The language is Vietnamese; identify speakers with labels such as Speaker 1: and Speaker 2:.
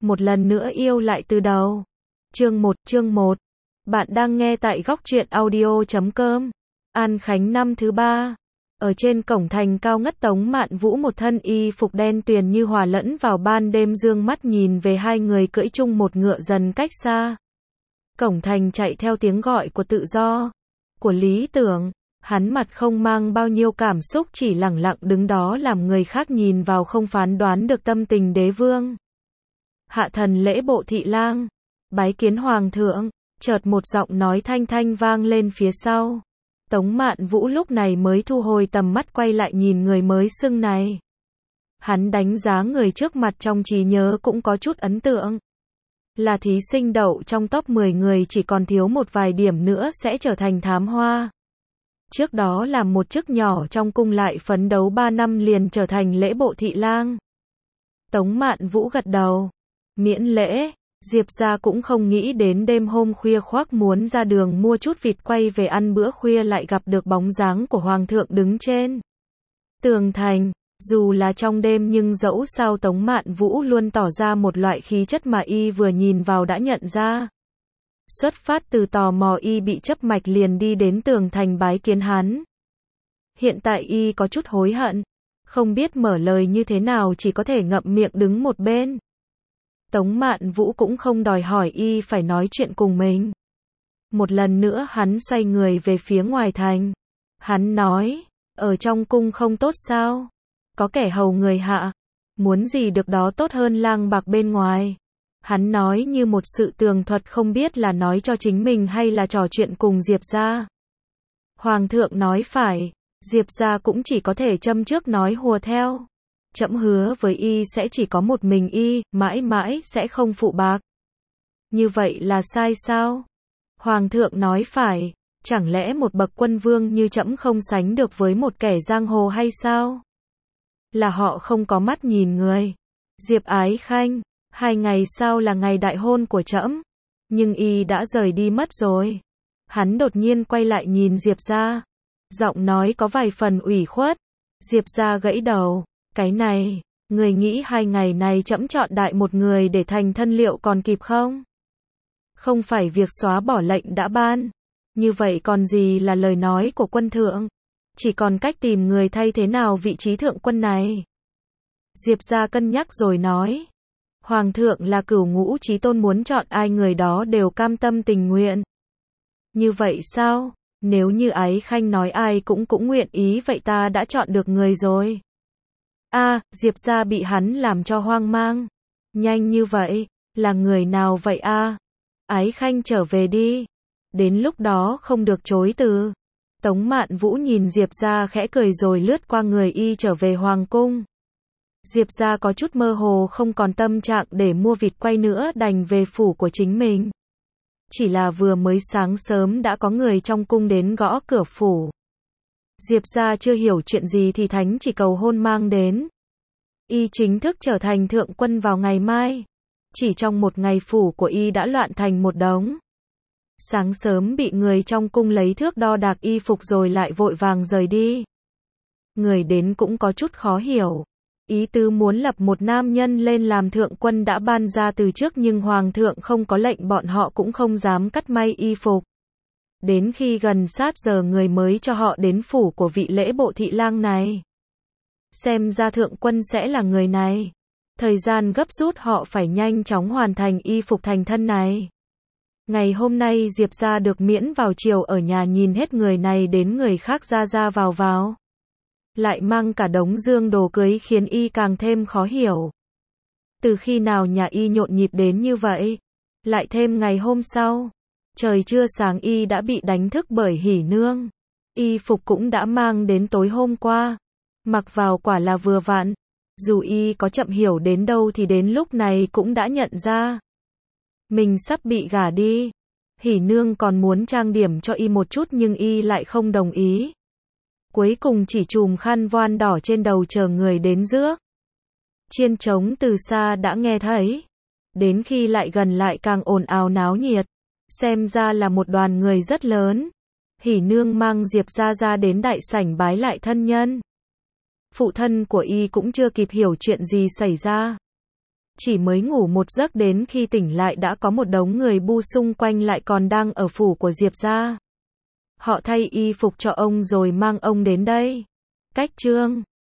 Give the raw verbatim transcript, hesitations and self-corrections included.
Speaker 1: một lần nữa yêu lại từ đầu. Chương một, chương một. Bạn đang nghe tại góc truyện audio chấm com. An Khánh năm thứ ba. Ở trên cổng thành cao ngất, Tống Mạn Vũ một thân y phục đen tuyền như hòa lẫn vào ban đêm, dương mắt nhìn về hai người cưỡi chung một ngựa dần cách xa. Cổng thành chạy theo tiếng gọi của tự do, của lý tưởng. Hắn mặt không mang bao nhiêu cảm xúc, chỉ lẳng lặng đứng đó làm người khác nhìn vào không phán đoán được tâm tình đế vương. Hạ thần lễ bộ thị lang, bái kiến hoàng thượng. Chợt một giọng nói thanh thanh vang lên phía sau. Tống Mạn Vũ lúc này mới thu hồi tầm mắt, quay lại nhìn người mới xưng này. Hắn đánh giá người trước mặt trong trí nhớ cũng có chút ấn tượng. Là thí sinh đậu trong top mười người, chỉ còn thiếu một vài điểm nữa sẽ trở thành thám hoa. Trước đó làm một chức nhỏ trong cung, lại phấn đấu ba năm liền trở thành lễ bộ thị lang. Tống Mạn Vũ gật đầu. Miễn lễ. Diệp gia cũng không nghĩ đến đêm hôm khuya khoác muốn ra đường mua chút vịt quay về ăn bữa khuya, lại gặp được bóng dáng của hoàng thượng đứng trên tường thành. Dù là trong đêm nhưng dẫu sao Tống Mạn Vũ luôn tỏ ra một loại khí chất mà y vừa nhìn vào đã nhận ra. Xuất phát từ tò mò, y bị chớp mạch liền đi đến tường thành bái kiến hắn. Hiện tại y có chút hối hận, không biết mở lời như thế nào, chỉ có thể ngậm miệng đứng một bên. Tống Mạn Vũ cũng không đòi hỏi y phải nói chuyện cùng mình. Một lần nữa hắn xoay người về phía ngoài thành. Hắn nói, ở trong cung không tốt sao? Có kẻ hầu người hạ, muốn gì được đó tốt hơn lang bạc bên ngoài. Hắn nói như một sự tường thuật, không biết là nói cho chính mình hay là trò chuyện cùng Diệp gia. Hoàng thượng nói phải, Diệp gia cũng chỉ có thể châm trước nói hùa theo. Trẫm hứa với y sẽ chỉ có một mình y, mãi mãi sẽ không phụ bạc. Như vậy là sai sao? Hoàng thượng nói phải, chẳng lẽ một bậc quân vương như trẫm không sánh được với một kẻ giang hồ hay sao? Là họ không có mắt nhìn người. Diệp Ái Khanh, hai ngày sau là ngày đại hôn của trẫm, nhưng y đã rời đi mất rồi. Hắn đột nhiên quay lại nhìn Diệp gia, giọng nói có vài phần ủy khuất. Diệp gia gãy đầu. Cái này, người nghĩ hai ngày này trẫm chọn đại một người để thành thân liệu còn kịp không? Không phải việc xóa bỏ lệnh đã ban. Như vậy còn gì là lời nói của quân thượng? Chỉ còn cách tìm người thay thế nào vị trí thượng quân này. Diệp gia cân nhắc rồi nói. Hoàng thượng là cửu ngũ chí tôn, muốn chọn ai người đó đều cam tâm tình nguyện. Như vậy sao? Nếu như Ái Khanh nói ai cũng cũng nguyện ý, vậy ta đã chọn được người rồi. A, à, Diệp gia bị hắn làm cho hoang mang. Nhanh như vậy, là người nào vậy a? À? Ái Khanh trở về đi. Đến lúc đó không được chối từ. Tống Mạn Vũ nhìn Diệp gia khẽ cười rồi lướt qua người y trở về hoàng cung. Diệp gia có chút mơ hồ, không còn tâm trạng để mua vịt quay nữa, đành về phủ của chính mình. Chỉ là vừa mới sáng sớm đã có người trong cung đến gõ cửa phủ. Diệp gia chưa hiểu chuyện gì thì thánh chỉ cầu hôn mang đến. Y chính thức trở thành thượng quân vào ngày mai. Chỉ trong một ngày phủ của y đã loạn thành một đống. Sáng sớm bị người trong cung lấy thước đo đạc y phục rồi lại vội vàng rời đi. Người đến cũng có chút khó hiểu. Ý tứ muốn lập một nam nhân lên làm thượng quân đã ban ra từ trước, nhưng hoàng thượng không có lệnh, bọn họ cũng không dám cắt may y phục. Đến khi gần sát giờ người mới cho họ đến phủ của vị lễ bộ thị lang này. Xem ra thượng quân sẽ là người này. Thời gian gấp rút, họ phải nhanh chóng hoàn thành y phục thành thân này. Ngày hôm nay Diệp gia được miễn vào chiều ở nhà, nhìn hết người này đến người khác ra ra vào vào. Lại mang cả đống dương đồ cưới khiến y càng thêm khó hiểu. Từ khi nào nhà y nhộn nhịp đến như vậy? Lại thêm ngày hôm sau. Trời chưa sáng y đã bị đánh thức bởi hỉ nương. Y phục cũng đã mang đến tối hôm qua. Mặc vào quả là vừa vặn. Dù y có chậm hiểu đến đâu thì đến lúc này cũng đã nhận ra. Mình sắp bị gả đi. Hỉ nương còn muốn trang điểm cho y một chút nhưng y lại không đồng ý. Cuối cùng chỉ chùm khăn voan đỏ trên đầu chờ người đến rước. Chiên trống từ xa đã nghe thấy. Đến khi lại gần lại càng ồn ào náo nhiệt. Xem ra là một đoàn người rất lớn. Hỉ nương mang Diệp gia ra đến đại sảnh bái lại thân nhân. Phụ thân của y cũng chưa kịp hiểu chuyện gì xảy ra. Chỉ mới ngủ một giấc đến khi tỉnh lại đã có một đống người bu xung quanh lại còn đang ở phủ của Diệp gia. Họ thay y phục cho ông rồi mang ông đến đây. Cách chương